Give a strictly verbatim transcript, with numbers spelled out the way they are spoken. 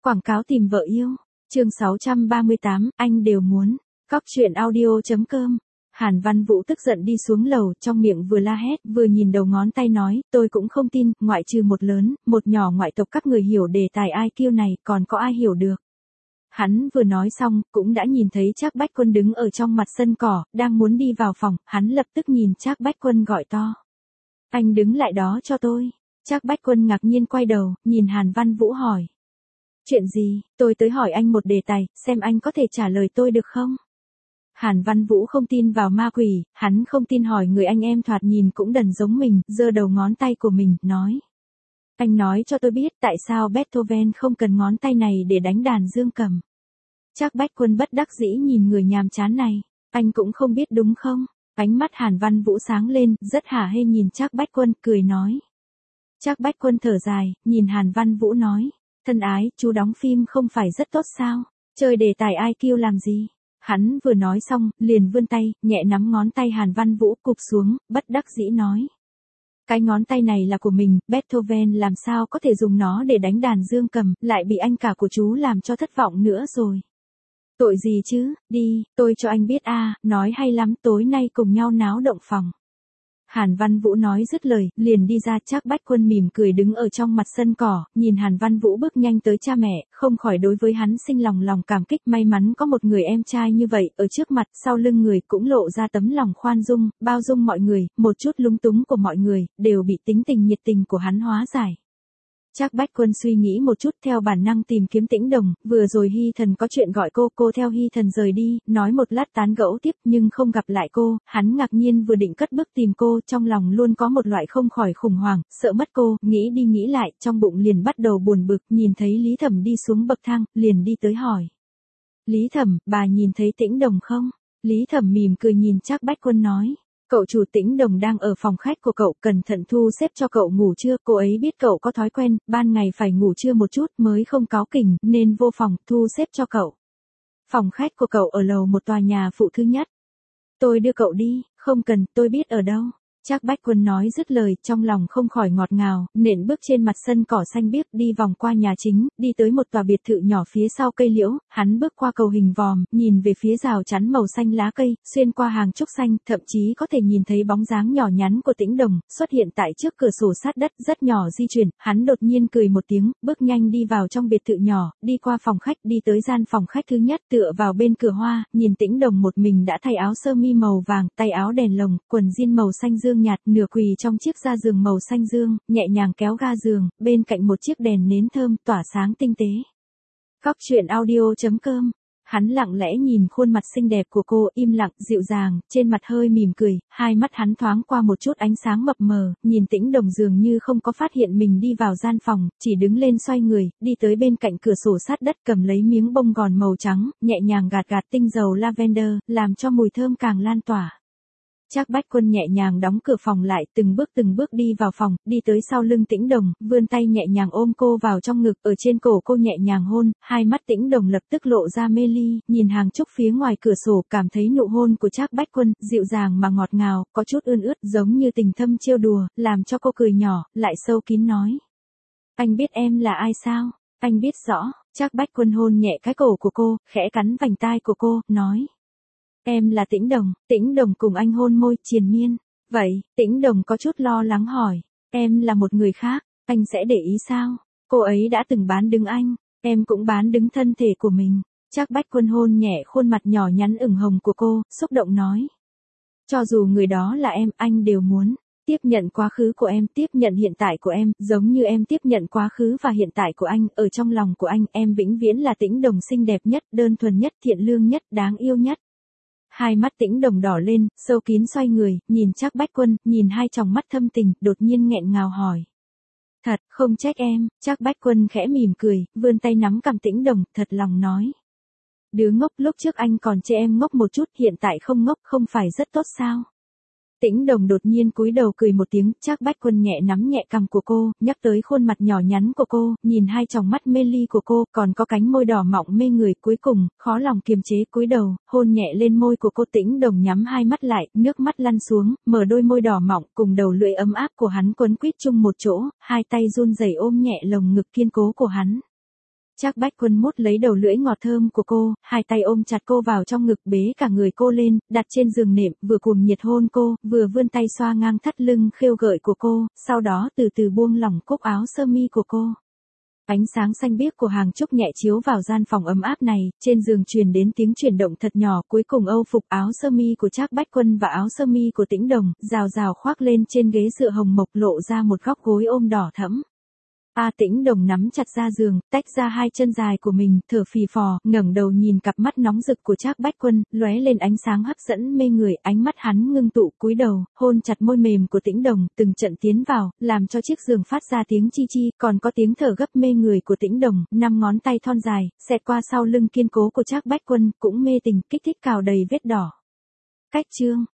Quảng cáo tìm vợ yêu. Chương sáu trăm ba mươi tám, anh đều muốn. Cóc truyện audio chấm com. Hàn Văn Vũ tức giận đi xuống lầu, trong miệng vừa la hét, vừa nhìn đầu ngón tay nói, tôi cũng không tin, ngoại trừ một lớn, một nhỏ ngoại tộc các người hiểu đề tài I Q này, còn có ai hiểu được. Hắn vừa nói xong, cũng đã nhìn thấy Trác Bách Quân đứng ở trong mặt sân cỏ, đang muốn đi vào phòng, hắn lập tức nhìn Trác Bách Quân gọi to. Anh đứng lại đó cho tôi. Trác Bách Quân ngạc nhiên quay đầu, nhìn Hàn Văn Vũ hỏi. Chuyện gì, tôi tới hỏi anh một đề tài, xem anh có thể trả lời tôi được không? Hàn Văn Vũ không tin vào ma quỷ, hắn không tin hỏi người anh em thoạt nhìn cũng đần giống mình, giơ đầu ngón tay của mình, nói. Anh nói cho tôi biết tại sao Beethoven không cần ngón tay này để đánh đàn dương cầm. Trác Bách Quân bất đắc dĩ nhìn người nhàm chán này, anh cũng không biết đúng không? Ánh mắt Hàn Văn Vũ sáng lên, rất hả hê nhìn Trác Bách Quân, cười nói. Trác Bách Quân thở dài, nhìn Hàn Văn Vũ nói. Thân ái, chú đóng phim không phải rất tốt sao? Chơi đề tài I Q làm gì? Hắn vừa nói xong, liền vươn tay, nhẹ nắm ngón tay Hàn Văn Vũ cụp xuống, bất đắc dĩ nói. Cái ngón tay này là của mình, Beethoven làm sao có thể dùng nó để đánh đàn dương cầm, lại bị anh cả của chú làm cho thất vọng nữa rồi. Tội gì chứ, đi, tôi cho anh biết a, nói hay lắm, tối nay cùng nhau náo động phòng. Hàn Văn Vũ nói dứt lời, liền đi ra. Trác Bách Quân mỉm cười đứng ở trong mặt sân cỏ, nhìn Hàn Văn Vũ bước nhanh tới cha mẹ, không khỏi đối với hắn sinh lòng lòng cảm kích, may mắn có một người em trai như vậy, ở trước mặt, sau lưng người cũng lộ ra tấm lòng khoan dung, bao dung mọi người, một chút lúng túng của mọi người, đều bị tính tình nhiệt tình của hắn hóa giải. Trác Bách Quân suy nghĩ một chút theo bản năng tìm kiếm Tĩnh Đồng, vừa rồi Hy Thần có chuyện gọi cô, cô theo Hy Thần rời đi, nói một lát tán gẫu tiếp nhưng không gặp lại cô, hắn ngạc nhiên vừa định cất bước tìm cô, trong lòng luôn có một loại không khỏi khủng hoảng, sợ mất cô, nghĩ đi nghĩ lại, trong bụng liền bắt đầu buồn bực, nhìn thấy Lý Thẩm đi xuống bậc thang, liền đi tới hỏi. Lý Thẩm, bà nhìn thấy Tĩnh Đồng không? Lý Thẩm mỉm cười nhìn Trác Bách Quân nói. Cậu chủ Tĩnh Đồng đang ở phòng khách của cậu, cẩn thận thu xếp cho cậu ngủ trưa, cô ấy biết cậu có thói quen, ban ngày phải ngủ trưa một chút mới không cáu kỉnh, nên vô phòng, thu xếp cho cậu. Phòng khách của cậu ở lầu một tòa nhà phụ thứ nhất. Tôi đưa cậu đi, không cần, tôi biết ở đâu. Trác Bách Quân nói dứt lời, trong lòng không khỏi ngọt ngào, nện bước trên mặt sân cỏ xanh biếc, đi vòng qua nhà chính, đi tới một tòa biệt thự nhỏ phía sau cây liễu, hắn bước qua cầu hình vòm, nhìn về phía rào chắn màu xanh lá cây, xuyên qua hàng trúc xanh, thậm chí có thể nhìn thấy bóng dáng nhỏ nhắn của Tĩnh Đồng, xuất hiện tại trước cửa sổ sát đất, rất nhỏ di chuyển, hắn đột nhiên cười một tiếng, bước nhanh đi vào trong biệt thự nhỏ, đi qua phòng khách, đi tới gian phòng khách thứ nhất, tựa vào bên cửa hoa, nhìn Tĩnh Đồng một mình đã thay áo sơ mi màu vàng, tay áo đèn lồng, quần jean màu xanh dương nhạt, nửa quỳ trong chiếc ga giường màu xanh dương, nhẹ nhàng kéo ga giường, bên cạnh một chiếc đèn nến thơm tỏa sáng tinh tế. Cóc truyện audio chấm com. Hắn lặng lẽ nhìn khuôn mặt xinh đẹp của cô, im lặng, dịu dàng, trên mặt hơi mỉm cười, hai mắt hắn thoáng qua một chút ánh sáng mập mờ, nhìn Tĩnh Đồng dường như không có phát hiện mình đi vào gian phòng, chỉ đứng lên xoay người, đi tới bên cạnh cửa sổ sát đất, cầm lấy miếng bông gòn màu trắng, nhẹ nhàng gạt gạt tinh dầu lavender, làm cho mùi thơm càng lan tỏa. Trác Bách Quân nhẹ nhàng đóng cửa phòng lại, từng bước từng bước đi vào phòng, đi tới sau lưng Tĩnh Đồng, vươn tay nhẹ nhàng ôm cô vào trong ngực, ở trên cổ cô nhẹ nhàng hôn, hai mắt Tĩnh Đồng lập tức lộ ra mê ly, nhìn hàng trúc phía ngoài cửa sổ, cảm thấy nụ hôn của Trác Bách Quân, dịu dàng mà ngọt ngào, có chút ươn ướt, giống như tình thâm trêu đùa, làm cho cô cười nhỏ, lại sâu kín nói. Anh biết em là ai sao? Anh biết rõ. Trác Bách Quân hôn nhẹ cái cổ của cô, khẽ cắn vành tai của cô, nói. Em là Tĩnh Đồng. Tĩnh Đồng cùng anh hôn môi, triền miên. Vậy, Tĩnh Đồng có chút lo lắng hỏi. Em là một người khác, anh sẽ để ý sao? Cô ấy đã từng bán đứng anh, em cũng bán đứng thân thể của mình. Trác Bách Quân hôn nhẹ khuôn mặt nhỏ nhắn ửng hồng của cô, xúc động nói. Cho dù người đó là em, anh đều muốn. Tiếp nhận quá khứ của em, tiếp nhận hiện tại của em, giống như em tiếp nhận quá khứ và hiện tại của anh, ở trong lòng của anh, em vĩnh viễn là Tĩnh Đồng xinh đẹp nhất, đơn thuần nhất, thiện lương nhất, đáng yêu nhất. Hai mắt Tĩnh Đồng đỏ lên, sâu kín xoay người, nhìn Trác Bách Quân, nhìn hai tròng mắt thâm tình, đột nhiên nghẹn ngào hỏi. Thật, không trách em. Trác Bách Quân khẽ mỉm cười, vươn tay nắm cằm Tĩnh Đồng, thật lòng nói. Đứa ngốc, lúc trước anh còn chê em ngốc một chút, hiện tại không ngốc, không phải rất tốt sao? Tĩnh Đồng đột nhiên cúi đầu cười một tiếng, Trác Bách Quân nhẹ nắm nhẹ cằm của cô, nhắc tới khuôn mặt nhỏ nhắn của cô, nhìn hai tròng mắt mê ly của cô, còn có cánh môi đỏ mọng mê người, cuối cùng, khó lòng kiềm chế cúi đầu, hôn nhẹ lên môi của cô. Tĩnh Đồng nhắm hai mắt lại, nước mắt lăn xuống, mở đôi môi đỏ mọng, cùng đầu lưỡi ấm áp của hắn quấn quýt chung một chỗ, hai tay run rẩy ôm nhẹ lồng ngực kiên cố của hắn. Trác Bách Quân mút lấy đầu lưỡi ngọt thơm của cô, hai tay ôm chặt cô vào trong ngực bế cả người cô lên, đặt trên giường nệm, vừa cuồng nhiệt hôn cô, vừa vươn tay xoa ngang thắt lưng khêu gợi của cô, sau đó từ từ buông lỏng cúc áo sơ mi của cô. Ánh sáng xanh biếc của hàng trúc nhẹ chiếu vào gian phòng ấm áp này, trên giường truyền đến tiếng chuyển động thật nhỏ, cuối cùng âu phục áo sơ mi của Trác Bách Quân và áo sơ mi của Tĩnh Đồng, rào rào khoác lên trên ghế dựa hồng mộc lộ ra một góc gối ôm đỏ thẫm. A Tĩnh Đồng nắm chặt ra giường, tách ra hai chân dài của mình, thở phì phò, ngẩng đầu nhìn cặp mắt nóng rực của Trác Bách Quân, lóe lên ánh sáng hấp dẫn mê người, ánh mắt hắn ngưng tụ, cúi đầu, hôn chặt môi mềm của Tĩnh Đồng, từng trận tiến vào, làm cho chiếc giường phát ra tiếng chi chi, còn có tiếng thở gấp mê người của Tĩnh Đồng, năm ngón tay thon dài, xẹt qua sau lưng kiên cố của Trác Bách Quân, cũng mê tình, kích thích cào đầy vết đỏ. Cách chương